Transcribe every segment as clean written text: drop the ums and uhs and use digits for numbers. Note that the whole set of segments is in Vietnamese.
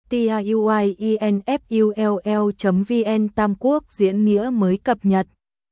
tiuinfull.vn Tam Quốc diễn nghĩa mới cập nhật.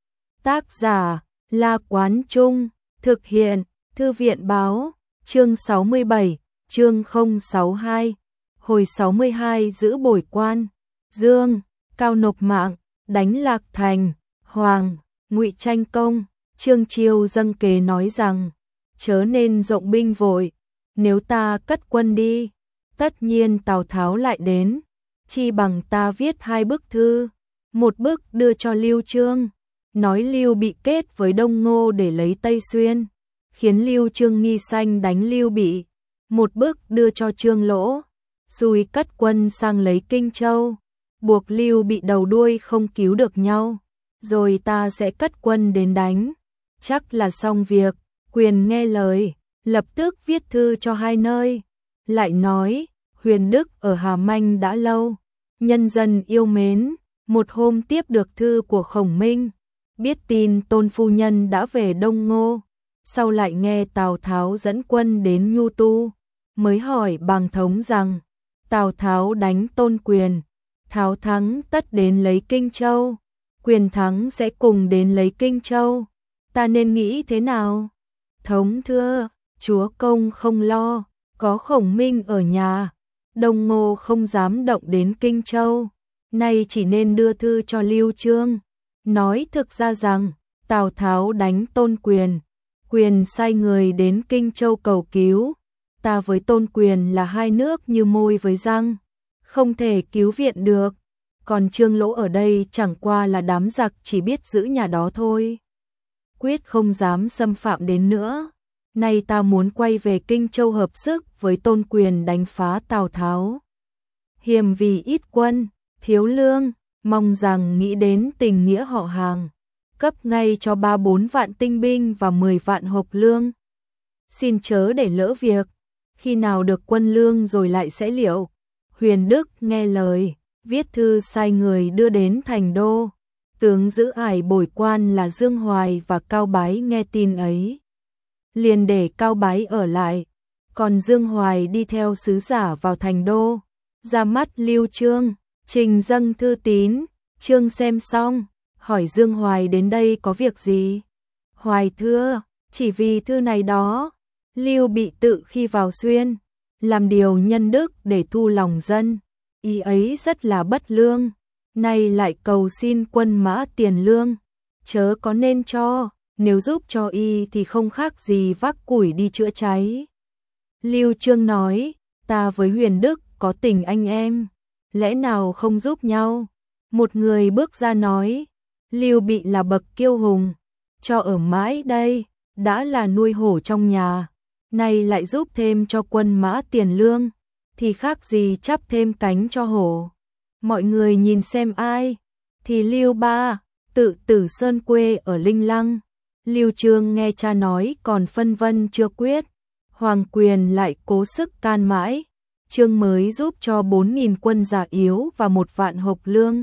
Tác giả La Quán Trung, thực hiện Thư viện Báo, chương 67, chương 062, hồi 62 giữ bồi quan, Dương, Cao nộp mạng, đánh Lạc Thành, Hoàng, Ngụy tranh công. Trương Chiêu dâng kế nói rằng, chớ nên rộng binh vội, nếu ta cất quân đi, tất nhiên Tào Tháo lại đến, chi bằng ta viết 2 bức thư, một bức đưa cho Lưu Chương, nói Lưu Bị kết với Đông Ngô để lấy Tây Xuyên, khiến Lưu Chương nghi sanh đánh Lưu Bị, một bức đưa cho Trương Lỗ, xui cất quân sang lấy Kinh Châu, buộc Lưu Bị đầu đuôi không cứu được nhau, rồi ta sẽ cất quân đến đánh, chắc là xong việc. Quyền nghe lời, lập tức viết thư cho 2 nơi, lại nói, Huyền Đức ở Hà Manh đã lâu, nhân dân yêu mến, một hôm tiếp được thư của Khổng Minh, biết tin Tôn phu nhân đã về Đông Ngô, sau lại nghe Tào Tháo dẫn quân đến Nhu Tu, mới hỏi Bàng Thống rằng, Tào Tháo đánh Tôn Quyền, Tháo thắng tất đến lấy Kinh Châu, Quyền thắng sẽ cùng đến lấy Kinh Châu, ta nên nghĩ thế nào? Thống thưa, chúa công không lo, có Khổng Minh ở nhà, Đông Ngô không dám động đến Kinh Châu, nay chỉ nên đưa thư cho Lưu Chương, nói thực ra rằng, Tào Tháo đánh Tôn Quyền, Quyền sai người đến Kinh Châu cầu cứu, ta với Tôn Quyền là 2 nước như môi với răng, không thể cứu viện được, còn Trương Lỗ ở đây chẳng qua là đám giặc chỉ biết giữ nhà đó thôi, quyết không dám xâm phạm đến nữa. Nay ta muốn quay về Kinh Châu hợp sức với Tôn Quyền đánh phá Tào Tháo. Hiềm vì ít quân, thiếu lương, mong rằng nghĩ đến tình nghĩa họ hàng, cấp ngay cho 3-4 vạn tinh binh và 10 vạn hộp lương. Xin chớ để lỡ việc, khi nào được quân lương rồi lại sẽ liệu. Huyền Đức nghe lời, viết thư sai người đưa đến thành đô. Tướng giữ ải bồi quan là Dương Hoài và Cao Bái nghe tin ấy, liền để Cao Bái ở lại, còn Dương Hoài đi theo sứ giả vào thành đô, ra mắt Lưu Chương, trình dâng thư tín. Chương xem xong, hỏi Dương Hoài đến đây có việc gì? Hoài thưa, chỉ vì thư này đó, Lưu Bị tự khi vào Xuyên, làm điều nhân đức để thu lòng dân, ý ấy rất là bất lương, nay lại cầu xin quân mã tiền lương, chớ có nên cho, nếu giúp cho y thì không khác gì vác củi đi chữa cháy. Lưu Chương nói, ta với Huyền Đức có tình anh em, lẽ nào không giúp nhau? Một người bước ra nói, Lưu Bị là bậc kiêu hùng, cho ở mãi đây, đã là nuôi hổ trong nhà, nay lại giúp thêm cho quân mã tiền lương, thì khác gì chắp thêm cánh cho hổ. Mọi người nhìn xem ai, thì Lưu Ba, tự Tử Sơn quê ở Linh Lăng. Lưu Chương nghe cha nói còn phân vân chưa quyết, Hoàng Quyền lại cố sức can mãi, Chương mới giúp cho 4.000 quân già yếu và 1 vạn hộp lương.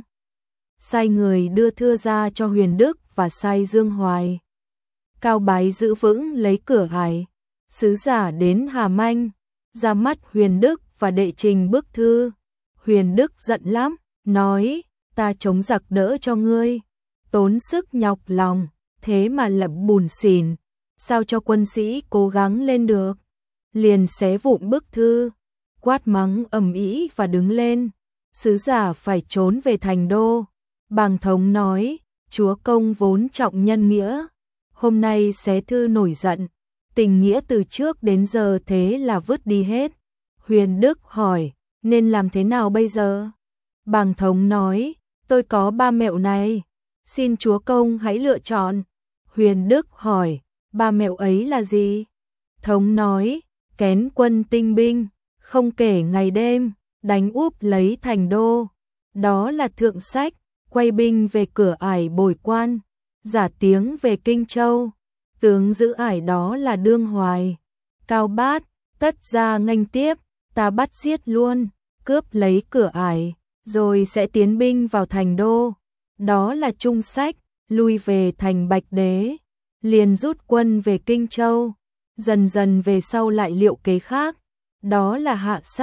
Sai người đưa thư ra cho Huyền Đức và sai Dương Hoài. Cao Bái giữ vững lấy cửa ải, sứ giả đến Hà Manh, ra mắt Huyền Đức và đệ trình bức thư. Huyền Đức giận lắm, nói, ta chống giặc đỡ cho ngươi, tốn sức nhọc lòng, thế mà lập bùn xỉn, sao cho quân sĩ cố gắng lên được. Liền xé vụn bức thư, quát mắng ầm ĩ và đứng lên, sứ giả phải trốn về thành đô. Bàng Thống nói, chúa công vốn trọng nhân nghĩa, hôm nay xé thư nổi giận, tình nghĩa từ trước đến giờ thế là vứt đi hết. Huyền Đức hỏi, nên làm thế nào bây giờ? Bàng Thống nói, tôi có 3 mẹo này, xin chúa công hãy lựa chọn. Huyền Đức hỏi, 3 mẹo ấy là gì? Thống nói, kén quân tinh binh, không kể ngày đêm, đánh úp lấy thành đô, đó là thượng sách. Quay binh về cửa ải bồi quan, giả tiếng về Kinh Châu, tướng giữ ải đó là Đương Hoài. Cao Bát, tất ra nghênh tiếp, ta bắt giết luôn, cướp lấy cửa ải, rồi sẽ tiến binh vào thành đô, đó là trung sách. Lui về thành Bạch Đế, liền rút quân về Kinh Châu, dần dần về sau lại liệu kế khác, đó là hạ sách.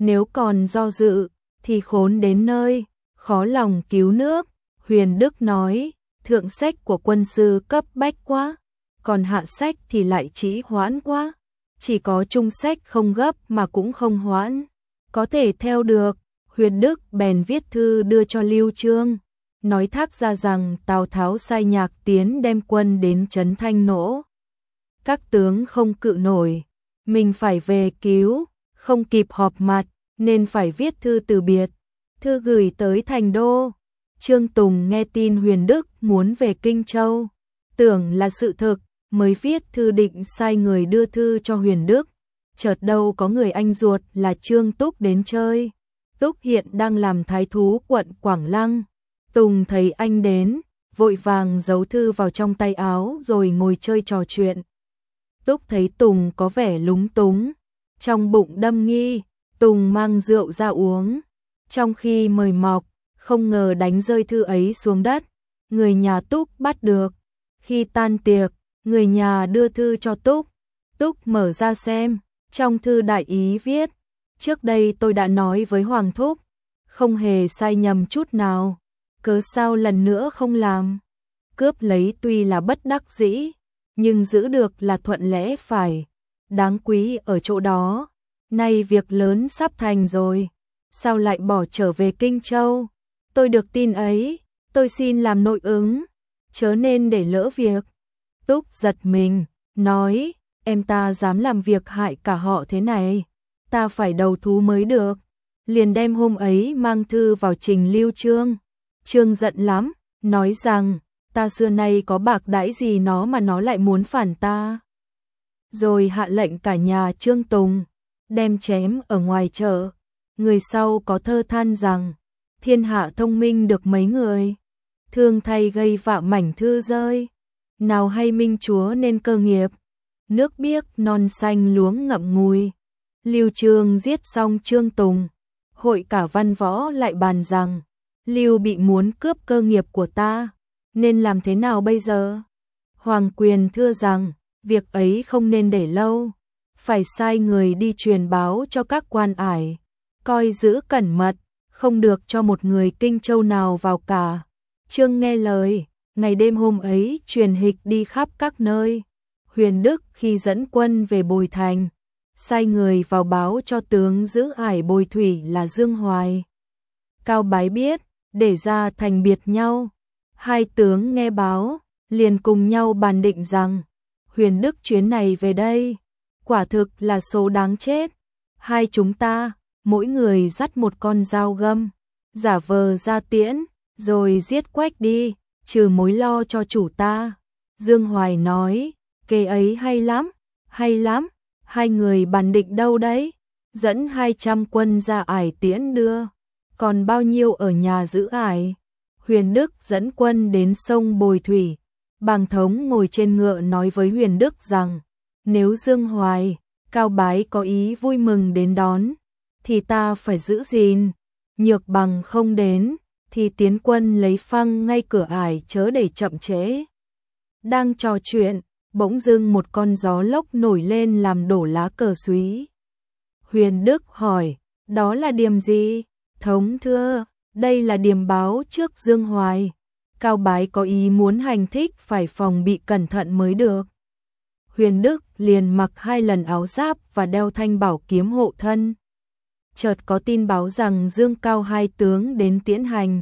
nếu còn do dự, thì khốn đến nơi, khó lòng cứu nước. Huyền Đức nói, thượng sách của quân sư cấp bách quá, còn hạ sách thì lại trì hoãn quá. Chỉ có trung sách không gấp mà cũng không hoãn, có thể theo được. Huyền Đức bèn viết thư đưa cho Lưu Chương, nói thác ra rằng Tào Tháo sai Nhạc Tiến đem quân đến trấn Thanh Nỗ. Các tướng không cự nổi, mình phải về cứu, không kịp họp mặt, nên phải viết thư từ biệt. Thư gửi tới Thành Đô. Trương Tùng nghe tin Huyền Đức muốn về Kinh Châu, tưởng là sự thực, mới viết thư định sai người đưa thư cho Huyền Đức. Chợt đâu có người anh ruột là Trương Túc đến chơi. Túc hiện đang làm thái thú quận Quảng Lăng. Tùng thấy anh đến, vội vàng giấu thư vào trong tay áo rồi ngồi chơi trò chuyện. Túc thấy Tùng có vẻ lúng túng, trong bụng đâm nghi, Tùng mang rượu ra uống. Trong khi mời mọc, không ngờ đánh rơi thư ấy xuống đất. Người nhà Túc bắt được. Khi tan tiệc, người nhà đưa thư cho Túc. Túc mở ra xem, trong thư đại ý viết: trước đây tôi đã nói với Hoàng Thúc, không hề sai nhầm chút nào, cớ sao lần nữa không làm. Cướp lấy tuy là bất đắc dĩ, nhưng giữ được là thuận lẽ phải. Đáng quý ở chỗ đó, nay việc lớn sắp thành rồi, sao lại bỏ trở về Kinh Châu. Tôi được tin ấy, tôi xin làm nội ứng, chớ nên để lỡ việc. Túc giật mình, nói, em ta dám làm việc hại cả họ thế này, ta phải đầu thú mới được. Liền đem hôm ấy mang thư vào trình Lưu Chương. Chương giận lắm, nói rằng, ta xưa nay có bạc đãi gì nó mà nó lại muốn phản ta. Rồi hạ lệnh cả nhà Trương Tùng, đem chém ở ngoài chợ. Người sau có thơ than rằng, thiên hạ thông minh được mấy người, thương thay gây vạ mảnh thư rơi. Nào hay minh chúa nên cơ nghiệp, nước biếc non xanh luống ngậm ngùi. Lưu Chương giết xong Trương Tùng, hội cả văn võ lại bàn rằng, Lưu bị muốn cướp cơ nghiệp của ta, nên làm thế nào bây giờ? Hoàng Quyền thưa rằng, việc ấy không nên để lâu, phải sai người đi truyền báo cho các quan ải, coi giữ cẩn mật, không được cho một người Kinh Châu nào vào cả. Trương nghe lời, ngày đêm hôm ấy truyền hịch đi khắp các nơi. Huyền Đức khi dẫn quân về Bồi Thành, sai người vào báo cho tướng giữ ải Bồi Thủy là Dương Hoài. Cao Bái biết, để ra thành biệt nhau. Hai tướng nghe báo, liền cùng nhau bàn định rằng, Huyền Đức chuyến này về đây, quả thực là số đáng chết. Hai chúng ta, mỗi người dắt một con dao găm, giả vờ ra tiễn, rồi giết Quách đi, trừ mối lo cho chủ ta. Dương Hoài nói, kế ấy hay lắm, hay lắm. Hai người bàn định đâu đấy? Dẫn 200 quân ra ải tiễn đưa, còn bao nhiêu ở nhà giữ ải? Huyền Đức dẫn quân đến sông Bồi Thủy. Bàng Thống ngồi trên ngựa nói với Huyền Đức rằng, nếu Dương Hoài, Cao Bái có ý vui mừng đến đón, thì ta phải giữ gìn. Nhược Bằng không đến, thì tiến quân lấy phăng ngay cửa ải, chớ để chậm trễ. Đang trò chuyện, bỗng dưng một con gió lốc nổi lên làm đổ lá cờ súy. Huyền Đức hỏi, đó là điềm gì? Thống thưa, đây là điềm báo trước Dương Hoài. Cao Bái có ý muốn hành thích, phải phòng bị cẩn thận mới được. Huyền Đức liền mặc 2 lần áo giáp và đeo thanh bảo kiếm hộ thân. Chợt có tin báo rằng Dương Cao hai tướng đến tiễn hành.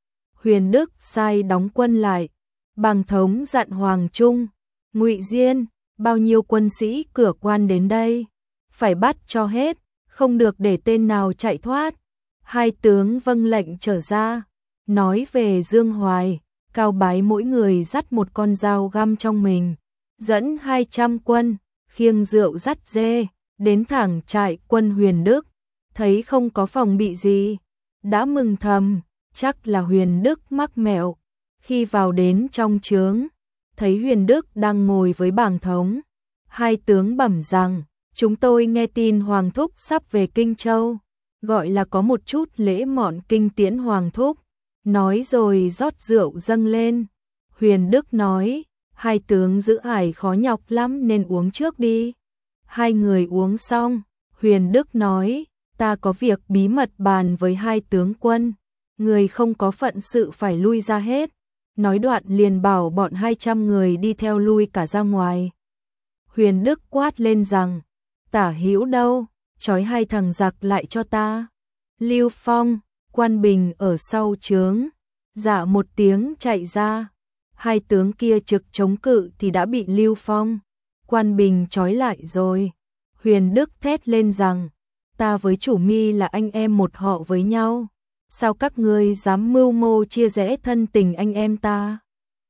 Huyền Đức sai đóng quân lại. Bàng Thống dặn Hoàng Trung, Ngụy Diên, bao nhiêu quân sĩ cửa quan đến đây, phải bắt cho hết, không được để tên nào chạy thoát. Hai tướng vâng lệnh trở ra. Nói về Dương Hoài, Cao Bái mỗi người dắt một con dao găm trong mình, dẫn 200 quân, khiêng rượu dắt dê, đến thẳng trại quân Huyền Đức. Thấy không có phòng bị gì, đã mừng thầm, chắc là Huyền Đức mắc mẹo. Khi vào đến trong trướng, thấy Huyền Đức đang ngồi với Bàng Thống. Hai tướng bẩm rằng, chúng tôi nghe tin Hoàng Thúc sắp về Kinh Châu, gọi là có một chút lễ mọn kinh tiễn Hoàng Thúc. Nói rồi rót rượu dâng lên. Huyền Đức nói, hai tướng giữ ải khó nhọc lắm nên uống trước đi. Hai người uống xong, Huyền Đức nói, ta có việc bí mật bàn với hai tướng quân, người không có phận sự phải lui ra hết. Nói đoạn liền bảo bọn 200 người đi theo lui cả ra ngoài. Huyền Đức quát lên rằng, Tả Hữu đâu, trói hai thằng giặc lại cho ta. Lưu Phong, Quan Bình ở sau trướng, dạ một tiếng chạy ra. Hai tướng kia trực chống cự thì đã bị Lưu Phong, Quan Bình trói lại rồi. Huyền Đức thét lên rằng, ta với Chủ Mi là anh em một họ với nhau, sao các ngươi dám mưu mô chia rẽ thân tình anh em ta?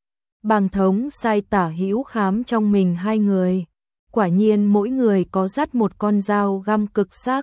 Bàng Thống sai Tả Hữu khám trong mình hai người, quả nhiên mỗi người có dắt một con dao găm cực sắc.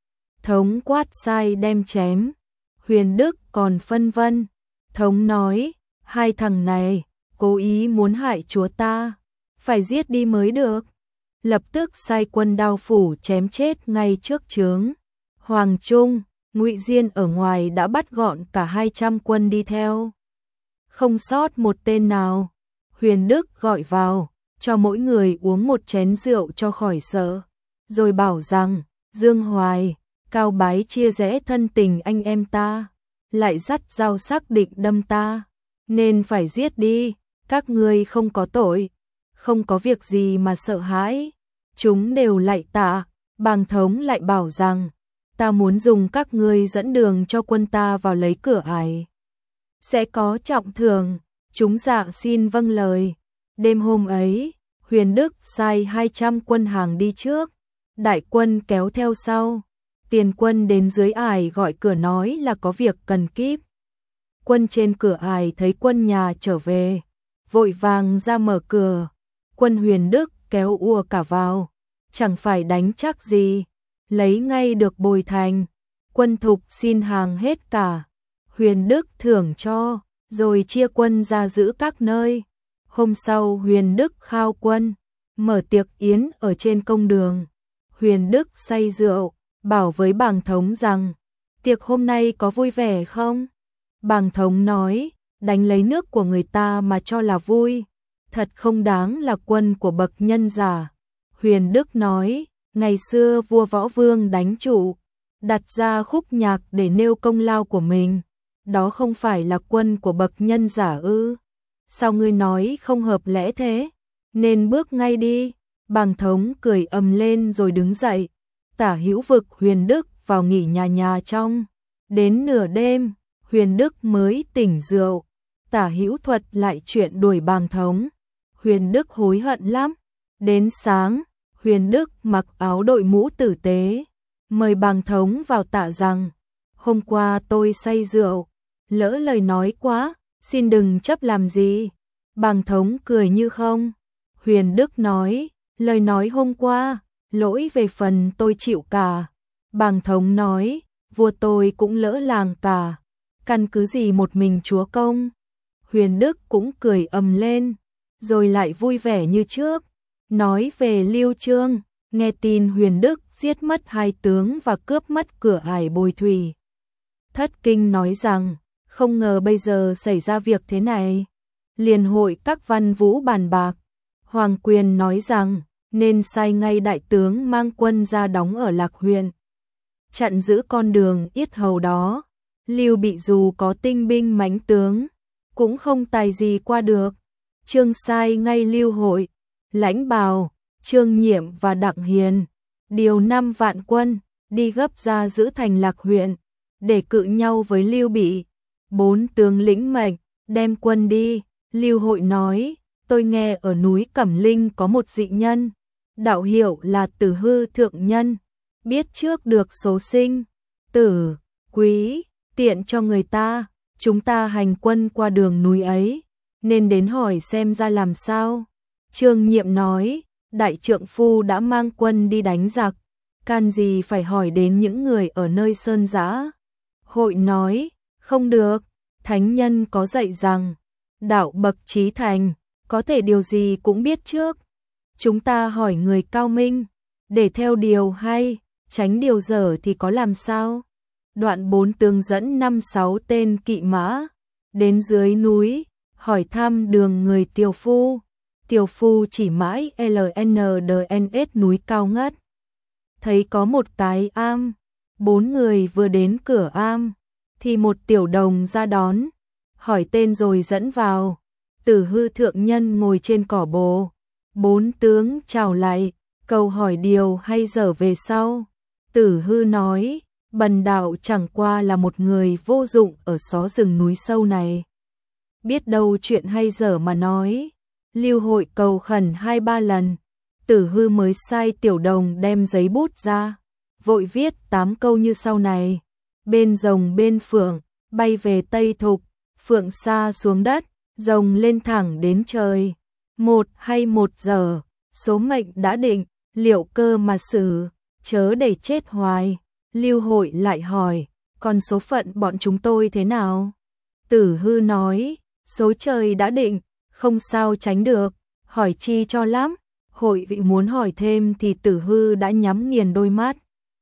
Thống quát sai đem chém, Huyền Đức còn phân vân. Thống nói, hai thằng này cố ý muốn hại chúa ta, phải giết đi mới được. Lập tức sai quân đao phủ chém chết ngay trước trướng. Hoàng Trung, Ngụy Diên ở ngoài đã bắt gọn cả 200 quân đi theo, không sót một tên nào. Huyền Đức gọi vào, cho mỗi người uống một chén rượu cho khỏi sợ, rồi bảo rằng, Dương Hoài, Cao Bái chia rẽ thân tình anh em ta, lại dắt dao sắc định đâm ta, nên phải giết đi. Các ngươi không có tội, không có việc gì mà sợ hãi. Chúng đều lạy tạ. Bàng Thống lại bảo rằng, ta muốn dùng các ngươi dẫn đường cho quân ta vào lấy cửa ải, sẽ có trọng thưởng. Chúng dạ xin vâng lời. Đêm hôm ấy, Huyền Đức sai 200 quân hàng đi trước, đại quân kéo theo sau. Tiền quân đến dưới ải gọi cửa nói là có việc cần kíp. Quân trên cửa ải thấy quân nhà trở về, vội vàng ra mở cửa. Quân Huyền Đức kéo ùa cả vào, chẳng phải đánh chắc gì, lấy ngay được bồi thành. Quân Thục xin hàng hết cả, Huyền Đức thưởng cho, rồi chia quân ra giữ các nơi. Hôm sau Huyền Đức khao quân, mở tiệc yến ở trên công đường. Huyền Đức say rượu, bảo với Bàng Thống rằng, tiệc hôm nay có vui vẻ không? Bàng Thống nói, đánh lấy nước của người ta mà cho là vui, thật không đáng là quân của bậc nhân giả. Huyền Đức nói, ngày xưa vua Võ Vương đánh Trụ, đặt ra khúc nhạc để nêu công lao của mình, đó không phải là quân của bậc nhân giả ư? Sao ngươi nói không hợp lẽ thế? Nên bước ngay đi. Bàng Thống cười ầm lên rồi đứng dậy. Tả Hữu vực Huyền Đức vào nghỉ nhà trong. Đến nửa đêm, Huyền Đức mới tỉnh rượu. Tả Hữu thuật lại chuyện đuổi Bàng Thống. Huyền Đức hối hận lắm. Đến sáng, Huyền Đức mặc áo đội mũ tử tế, mời Bàng Thống vào tạ rằng, hôm qua tôi say rượu, lỡ lời nói quá, xin đừng chấp làm gì. Bàng Thống cười như không. Huyền Đức nói, lời nói hôm qua, lỗi về phần tôi chịu cả. Bàng Thống nói, vua tôi cũng lỡ làng cả, căn cứ gì một mình chúa công. Huyền Đức cũng cười ầm lên, rồi lại vui vẻ như trước. Nói về Lưu Chương, nghe tin Huyền Đức giết mất 2 tướng và cướp mất cửa ải Bồi Thủy. Thất Kinh nói rằng, không ngờ bây giờ xảy ra việc thế này. Liền hội các văn vũ bàn bạc. Hoàng Quyền nói rằng, nên sai ngay đại tướng mang quân ra đóng ở Lạc huyện, chặn giữ con đường yết hầu đó. Lưu Bị dù có tinh binh mãnh tướng, cũng không tài gì qua được. Trương sai ngay Lưu Hội, Lãnh Bào, Trương Nhiệm và Đặng Hiền điều 5 vạn quân đi gấp ra giữ thành Lạc huyện để cự nhau với Lưu Bị. 4 tướng lĩnh mệnh đem quân đi. Lưu Hội nói, tôi nghe ở núi Cẩm Linh có một dị nhân, đạo hiệu là Tử Hư Thượng Nhân, biết trước được số sinh tử quý, tiện cho người ta. Chúng ta hành quân qua đường núi ấy, nên đến hỏi xem ra làm sao. Trương Nhiệm nói, đại trượng phu đã mang quân đi đánh giặc, can gì phải hỏi đến những người ở nơi sơn dã. Hội nói, không được, thánh nhân có dạy rằng, đạo bậc trí thành, có thể điều gì cũng biết trước. Chúng ta hỏi người cao minh, để theo điều hay, tránh điều dở thì có làm sao. Đoạn 4 tướng dẫn 5-6 tên kỵ mã, đến dưới núi, hỏi thăm đường người Tiều Phu. Tiều Phu chỉ mãi LNDNS núi cao ngất. Thấy có một cái am, 4 người vừa đến cửa am, thì một tiểu đồng ra đón, hỏi tên rồi dẫn vào. Tử Hư thượng nhân ngồi trên cỏ bồ, 4 tướng chào lại, cầu hỏi điều hay dở về sau. Tử Hư nói, bần đạo chẳng qua là một người vô dụng ở xó rừng núi sâu này. Biết đâu chuyện hay dở mà nói. Lưu Hội cầu khẩn 2-3 lần, Tử Hư mới sai tiểu đồng đem giấy bút ra, vội viết 8 câu như sau này. Bên rồng bên phượng, bay về Tây Thục, phượng xa xuống đất, rồng lên thẳng đến trời. 1 hay 1 giờ, số mệnh đã định, liệu cơ mà xử, chớ để chết hoài. Lưu Hội lại hỏi, còn số phận bọn chúng tôi thế nào? Tử Hư nói, số trời đã định, không sao tránh được, hỏi chi cho lắm. Hội vị muốn hỏi thêm thì Tử Hư đã nhắm nghiền đôi mắt,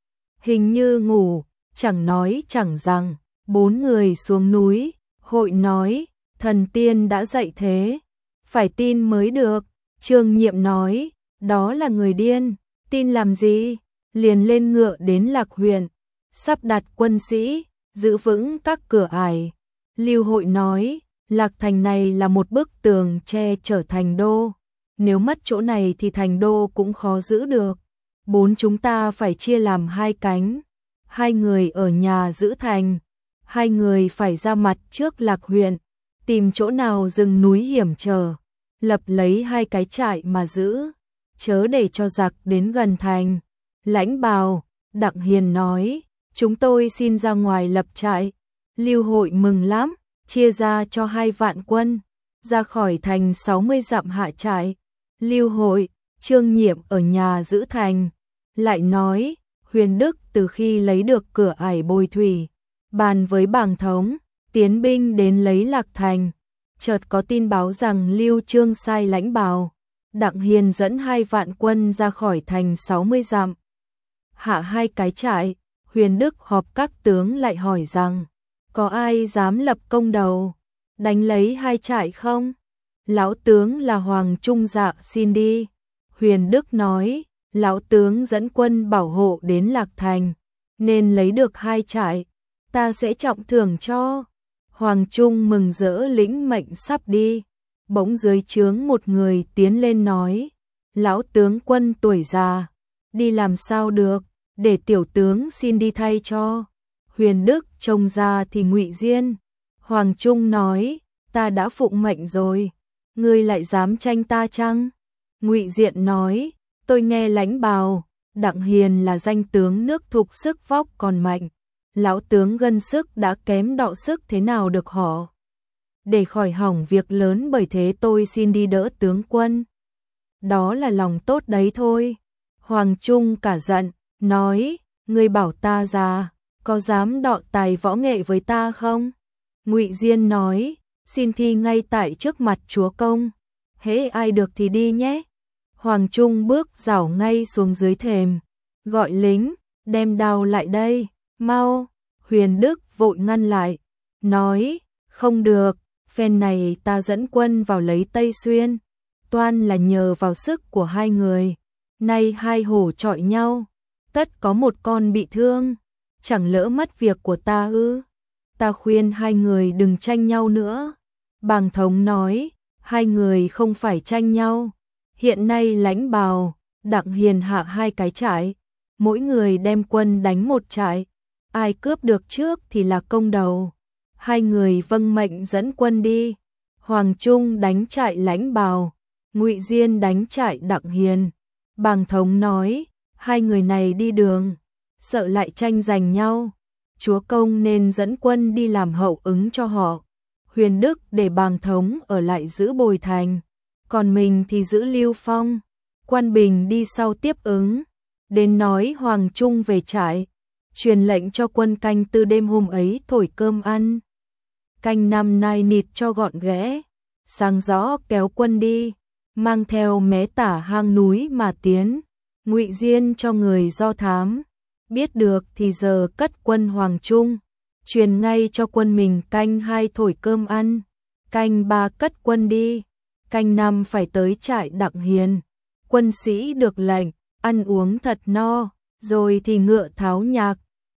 hình như ngủ, chẳng nói chẳng rằng. 4 người xuống núi, Hội nói, thần tiên đã dạy thế, phải tin mới được. Trương Nhiệm nói, đó là người điên, tin làm gì? Liền lên ngựa đến Lạc huyện, sắp đặt quân sĩ, giữ vững các cửa ải. Lưu Hội nói, Lạc thành này là một bức tường che chở thành đô, nếu mất chỗ này thì thành đô cũng khó giữ được. 4 chúng ta phải chia làm 2 cánh, 2 người ở nhà giữ thành, 2 người phải ra mặt trước Lạc huyện, tìm chỗ nào rừng núi hiểm trở, lập lấy 2 cái trại mà giữ, chớ để cho giặc đến gần thành. Lãnh Bào, Đặng Hiền nói, chúng tôi xin ra ngoài lập trại. Lưu Hội mừng lắm, chia ra cho 2 vạn quân, ra khỏi thành 60 dặm hạ trại. Lưu Hội, Trương Nhiệm ở nhà giữ thành, lại nói, Huyền Đức từ khi lấy được cửa ải Bồi Thủy, bàn với Bàng Thống, tiến binh đến lấy Lạc thành. Chợt có tin báo rằng Lưu Trương sai Lãnh Bào, Đặng Hiền dẫn 2 vạn quân ra khỏi thành 60 dặm, hạ 2 cái trại. Huyền Đức họp các tướng lại hỏi rằng, có ai dám lập công đầu, đánh lấy 2 trại không? Lão tướng là Hoàng Trung Dạ xin đi. Huyền Đức nói, lão tướng dẫn quân bảo hộ đến Lạc thành, nên lấy được 2 trại, ta sẽ trọng thưởng cho. Hoàng Trung mừng rỡ lĩnh mệnh sắp đi, bỗng dưới trướng một người tiến lên nói, lão tướng quân tuổi già, đi làm sao được, để tiểu tướng xin đi thay cho. Huyền Đức trông ra thì Ngụy Diên. Hoàng Trung nói, ta đã phụng mệnh rồi, ngươi lại dám tranh ta chăng? Ngụy Diên nói, tôi nghe Lãnh Bào, Đặng Hiền là danh tướng nước Thục sức vóc còn mạnh, lão tướng gân sức đã kém đọ sức thế nào được họ. Để khỏi hỏng việc lớn bởi thế tôi xin đi đỡ tướng quân. Đó là lòng tốt đấy thôi. Hoàng Trung cả giận, nói, ngươi bảo ta già, có dám đọ tài võ nghệ với ta không? Ngụy Diên nói, xin thi ngay tại trước mặt chúa công, hễ ai được thì đi nhé. Hoàng Trung bước rảo ngay xuống dưới thềm, gọi lính, đem đao lại đây, mau. Huyền Đức vội ngăn lại, nói, không được, phen này ta dẫn quân vào lấy Tây Xuyên, toan là nhờ vào sức của 2 người, nay 2 hổ chọi nhau, tất có một con bị thương, chẳng lỡ mất việc của ta ư? Ta khuyên 2 người đừng tranh nhau nữa. Bàng Thống nói, 2 người không phải tranh nhau, hiện nay Lãnh Bào, Đặng Hiền hạ 2 cái trại, mỗi người đem quân đánh 1 trại, ai cướp được trước thì là công đầu. 2 người vâng mệnh dẫn quân đi. Hoàng Trung đánh trại Lãnh Bào, Ngụy Diên đánh trại Đặng Hiền. Bàng Thống nói, 2 người này đi đường, sợ lại tranh giành nhau, chúa công nên dẫn quân đi làm hậu ứng cho họ. Huyền Đức để Bàng Thống ở lại giữ Bồi thành, còn mình thì giữ Lưu Phong, Quan Bình đi sau tiếp ứng. Đến nói Hoàng Trung về trại, truyền lệnh cho quân canh từ đêm hôm ấy thổi cơm ăn, canh năm nai nịt cho gọn ghẽ, sáng rõ kéo quân đi, mang theo mé tả hang núi mà tiến. Ngụy Diên cho người do thám, biết được thì giờ cất quân Hoàng Trung, truyền ngay cho quân mình canh 2 thổi cơm ăn, canh 3 cất quân đi, canh 5 phải tới trại Đặng Hiền. Quân sĩ được lệnh, ăn uống thật no, rồi thì ngựa tháo nhạc.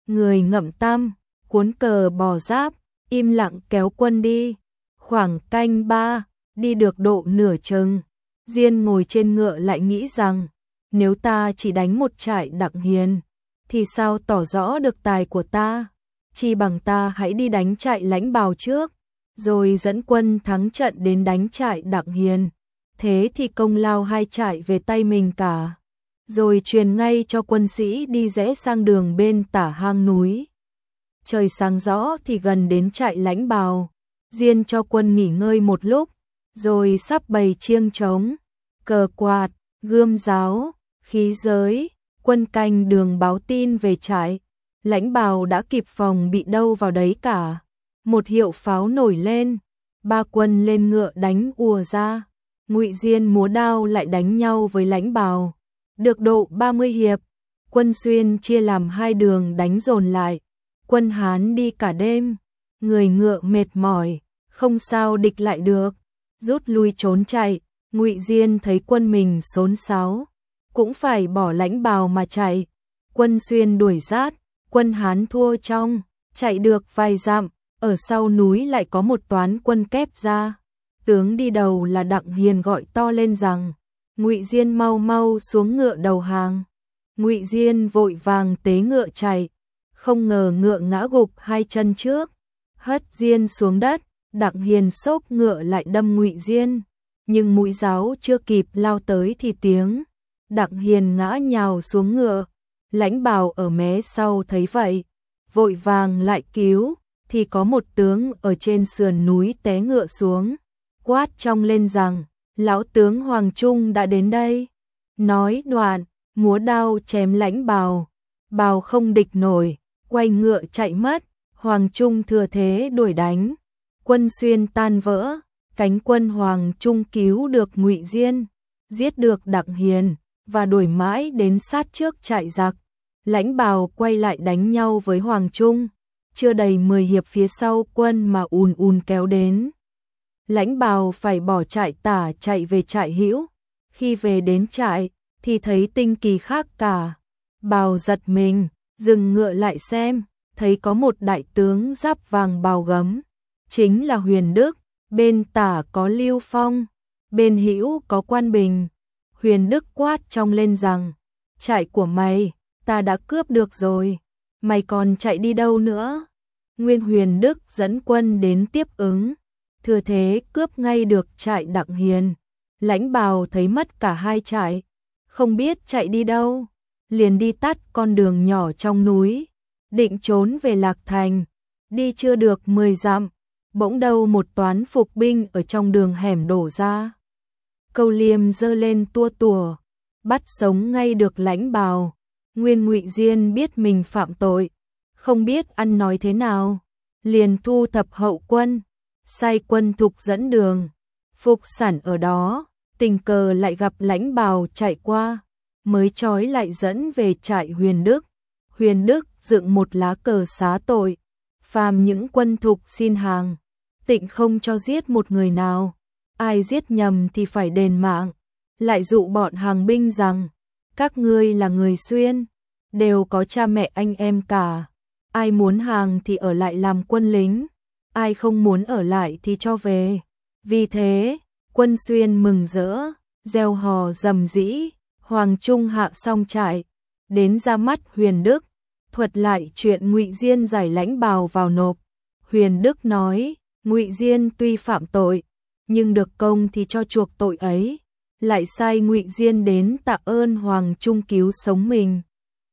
người ngậm tam, cuốn cờ bò giáp, im lặng kéo quân đi. Khoảng canh 3, đi được độ nửa chừng, Diên ngồi trên ngựa lại nghĩ rằng, nếu ta chỉ đánh một trại Đặng Hiền, thì sao tỏ rõ được tài của ta, chi bằng ta hãy đi đánh trại Lãnh Bào trước, rồi dẫn quân thắng trận đến đánh trại Đặng Hiền, thế thì công lao hai trại về tay mình cả, rồi truyền ngay cho quân sĩ đi rẽ sang đường bên tả hang núi. Trời sáng rõ thì gần đến trại Lãnh Bào, Diên cho quân nghỉ ngơi một lúc, rồi sắp bày chiêng trống, cờ quạt, gươm giáo, khí giới, quân canh đường báo tin về trại. Lãnh Bào đã kịp phòng bị đâu vào đấy cả. Một hiệu pháo nổi lên, ba quân lên ngựa đánh ùa ra. Ngụy Diên múa đao lại đánh nhau với Lãnh Bào. Được độ 30 hiệp, quân Xuyên chia làm hai đường đánh dồn lại. Quân Hán đi cả đêm, người ngựa mệt mỏi, không sao địch lại được, rút lui trốn chạy. Ngụy Diên thấy quân mình xốn xáo, cũng phải bỏ Lãnh Bào mà chạy. Quân Xuyên đuổi rát, quân Hán thua trong, chạy được vài dặm, ở sau núi lại có một toán quân kép ra. Tướng đi đầu là Đặng Hiền gọi to lên rằng, Ngụy Diên mau mau xuống ngựa đầu hàng. Ngụy Diên vội vàng tế ngựa chạy, không ngờ ngựa ngã gục hai chân trước, hất Diên xuống đất. Đặng Hiền xốc ngựa lại đâm Ngụy Diên, nhưng mũi giáo chưa kịp lao tới thì tiếng Đặng Hiền ngã nhào xuống ngựa. Lãnh Bào ở mé sau thấy vậy, vội vàng lại cứu, thì có một tướng ở trên sườn núi té ngựa xuống, quát trong lên rằng, lão tướng Hoàng Trung đã đến đây. Nói đoạn, múa đao chém Lãnh Bào, Bào không địch nổi, quay ngựa chạy mất. Hoàng Trung thừa thế đuổi đánh, quân Xuyên tan vỡ, cánh quân Hoàng Trung cứu được Ngụy Diên, giết được Đặng Hiền, và đuổi mãi đến sát trước trại giặc. Lãnh Bào quay lại đánh nhau với Hoàng Trung, chưa đầy 10 hiệp phía sau quân mà ùn ùn kéo đến. Lãnh Bào phải bỏ trại tả chạy về trại Hữu, khi về đến trại thì thấy tinh kỳ khác cả. Bào giật mình, dừng ngựa lại xem, thấy có một đại tướng giáp vàng bào gấm, chính là Huyền Đức. Bên tả có Lưu Phong, bên Hữu có Quan Bình. Huyền Đức quát trong lên rằng, trại của mày ta đã cướp được rồi, mày còn chạy đi đâu nữa? Nguyên Huyền Đức dẫn quân đến tiếp ứng, thừa thế cướp ngay được trại Đặng Hiền. Lãnh Bào thấy mất cả hai trại, không biết chạy đi đâu, liền đi tắt con đường nhỏ trong núi, định trốn về Lạc Thành. Đi chưa được 10 dặm, bỗng đâu một toán phục binh ở trong đường hẻm đổ ra. Câu liêm giơ lên tua tủa, bắt sống ngay được Lãnh Bào. Nguyên Ngụy Diên biết mình phạm tội, không biết ăn nói thế nào, liền thu thập hậu quân, sai quân thục dẫn đường. Phục sản ở đó, tình cờ lại gặp Lãnh Bào chạy qua, mới trói lại dẫn về trại Huyền Đức. Huyền Đức dựng một lá cờ xá tội, phàm những quân thục xin hàng, tịnh không cho giết một người nào, ai giết nhầm thì phải đền mạng. Lại dụ bọn hàng binh rằng, các ngươi là người Xuyên, đều có cha mẹ anh em cả, ai muốn hàng thì ở lại làm quân lính, ai không muốn ở lại thì cho về. Vì thế, quân Xuyên mừng rỡ, reo hò rầm rĩ. Hoàng Trung hạ xong trại, đến ra mắt Huyền Đức, thuật lại chuyện Ngụy Diên giải Lãnh Bào vào nộp. Huyền Đức nói, Ngụy Diên tuy phạm tội, nhưng được công thì cho chuộc tội ấy, lại sai Ngụy Diên đến tạ ơn Hoàng Trung cứu sống mình,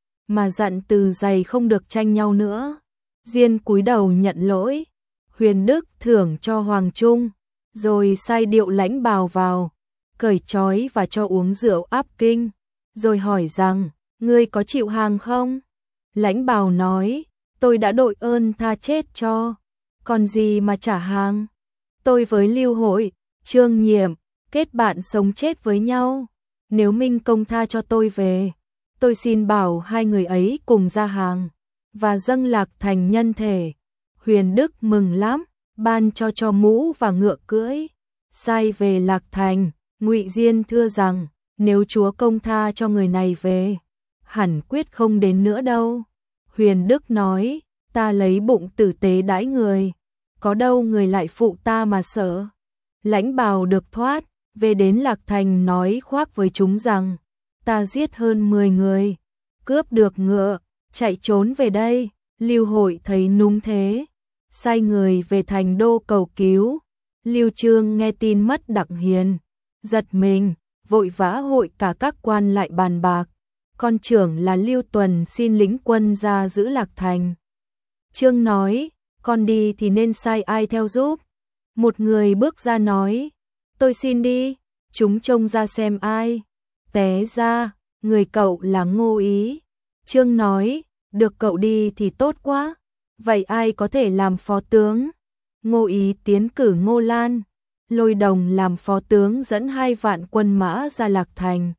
mà dặn từ giày không được tranh nhau nữa. Diên cúi đầu nhận lỗi. Huyền Đức thưởng cho Hoàng Trung, rồi sai điệu Lãnh Bào vào, cởi trói và cho uống rượu áp kinh, rồi hỏi rằng, ngươi có chịu hàng không? Lãnh Bào nói, tôi đã đội ơn tha chết cho, còn gì mà trả hàng? Tôi với Lưu Hội, Trương Nhiệm, kết bạn sống chết với nhau, nếu Minh Công tha cho tôi về, tôi xin bảo hai người ấy cùng ra hàng, và dâng Lạc Thành nhân thể. Huyền Đức mừng lắm, ban cho mũ và ngựa cưỡi, sai về Lạc Thành. Ngụy Diên thưa rằng, nếu chúa công tha cho người này về, hẳn quyết không đến nữa đâu. Huyền Đức nói, ta lấy bụng tử tế đãi người, có đâu người lại phụ ta mà sợ. Lãnh Bào được thoát, về đến Lạc Thành nói khoác với chúng rằng, ta giết hơn 10 người, cướp được ngựa, chạy trốn về đây. Lưu Hội thấy núng thế, sai người về thành đô cầu cứu. Lưu Trương nghe tin mất Đặng Hiền, giật mình, vội vã hội cả các quan lại bàn bạc. Con trưởng là Lưu Tuần xin lĩnh quân ra giữ Lạc Thành. Trương nói, con đi thì nên sai ai theo giúp. Một người bước ra nói, tôi xin đi, chúng trông ra xem ai. Té ra, người cậu là Ngô Ý. Trương nói, được cậu đi thì tốt quá, vậy ai có thể làm phó tướng? Ngô Ý tiến cử Ngô Lan, Lôi Đồng làm phó tướng dẫn 2 vạn quân mã ra Lạc Thành.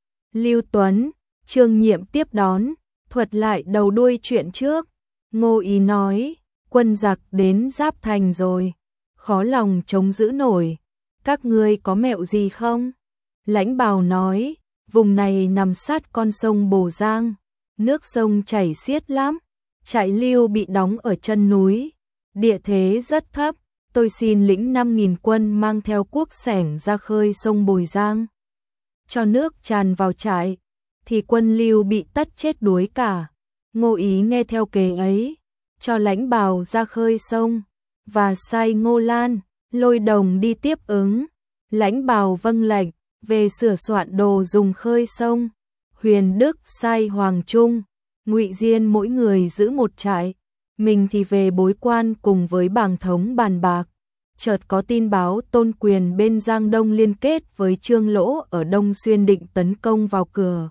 Lưu Tuấn, Trương Nhiệm tiếp đón, thuật lại đầu đuôi chuyện trước. Ngô Ý nói, quân giặc đến Giáp Thành rồi, khó lòng chống giữ nổi, các ngươi có mẹo gì không? Lãnh Bào nói, vùng này nằm sát con sông Bồ Giang, nước sông chảy xiết lắm, trại Lưu bị đóng ở chân núi, địa thế rất thấp, tôi xin lĩnh 5.000 quân mang theo cuốc xẻng ra khơi sông Bồ Giang. Cho nước tràn vào trại, thì quân Lưu bị tất chết đuối cả. Ngô Ý nghe theo kế ấy, cho Lãnh Bào ra khơi sông, và sai Ngô Lan, Lôi Đồng đi tiếp ứng. Lãnh Bào vâng lệnh, về sửa soạn đồ dùng khơi sông. Huyền Đức sai Hoàng Trung, Ngụy Diên mỗi người giữ một trại, mình thì về Bối Quan cùng với Bàng Thống bàn bạc. Chợt có tin báo Tôn Quyền bên Giang Đông liên kết với Trương Lỗ ở Đông Xuyên định tấn công vào cửa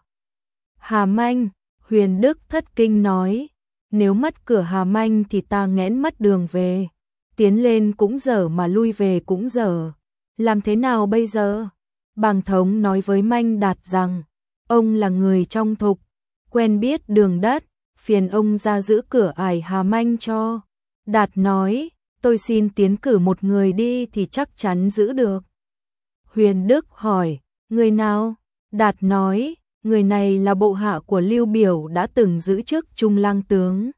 Hà Manh. Huyền Đức thất kinh nói, nếu mất cửa Hà Manh thì ta nghẽn mất đường về, tiến lên cũng dở mà lui về cũng dở, làm thế nào bây giờ? Bàng Thống nói với Manh Đạt rằng, ông là người trong thục, quen biết đường đất, phiền ông ra giữ cửa ải Hà Manh cho. Đạt nói, tôi xin tiến cử một người đi thì chắc chắn giữ được. Huyền Đức hỏi, người nào? Đạt nói, người này là bộ hạ của Lưu Biểu đã từng giữ chức Trung lang tướng.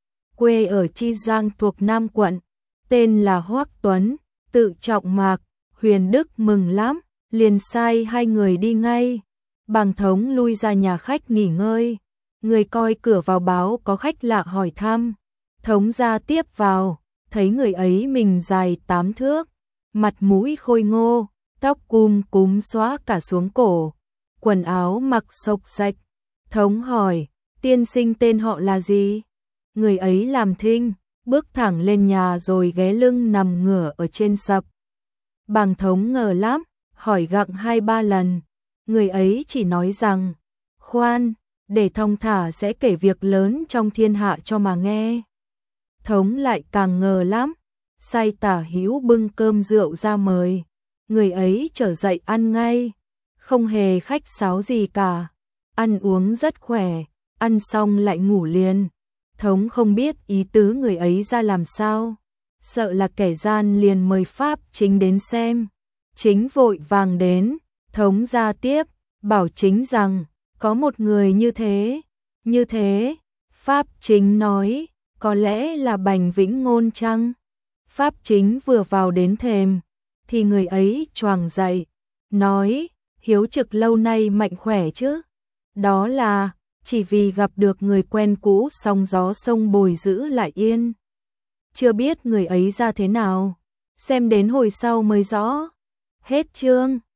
Quê ở Chi Giang thuộc Nam quận, tên là Hoắc Tuấn, tự Trọng Mạc. Huyền Đức mừng lắm, liền sai 2 người đi ngay. Bàng Thống lui ra nhà khách nghỉ ngơi, người coi cửa vào báo có khách lạ hỏi thăm. Thống ra tiếp vào, thấy người ấy mình dài 8 thước, mặt mũi khôi ngô, tóc cúm xóa cả xuống cổ, quần áo mặc xộc xạch. Thống hỏi, tiên sinh tên họ là gì? Người ấy làm thinh, bước thẳng lên nhà rồi ghé lưng nằm ngửa ở trên sập. Bàng Thống ngờ lắm, hỏi gặng 2-3 lần, người ấy chỉ nói rằng, khoan, để thong thả sẽ kể việc lớn trong thiên hạ cho mà nghe. Thống lại càng ngờ lắm, sai Tả Hữu bưng cơm rượu ra mời, người ấy trở dậy ăn ngay, không hề khách sáo gì cả, ăn uống rất khỏe, ăn xong lại ngủ liền. Thống không biết ý tứ người ấy ra làm sao, sợ là kẻ gian liền mời Pháp Chính đến xem. Chính vội vàng đến, Thống ra tiếp, bảo Chính rằng, có một người như thế. Pháp Chính nói, có lẽ là Bành Vĩnh Ngôn chăng? Pháp Chính vừa vào đến thềm, thì người ấy choàng dậy, nói, Hiếu Trực lâu nay mạnh khỏe chứ? Đó là, chỉ vì gặp được người quen cũ song gió sông Bồi giữ lại yên. Chưa biết người ấy ra thế nào, xem đến hồi sau mới rõ. Hết chương.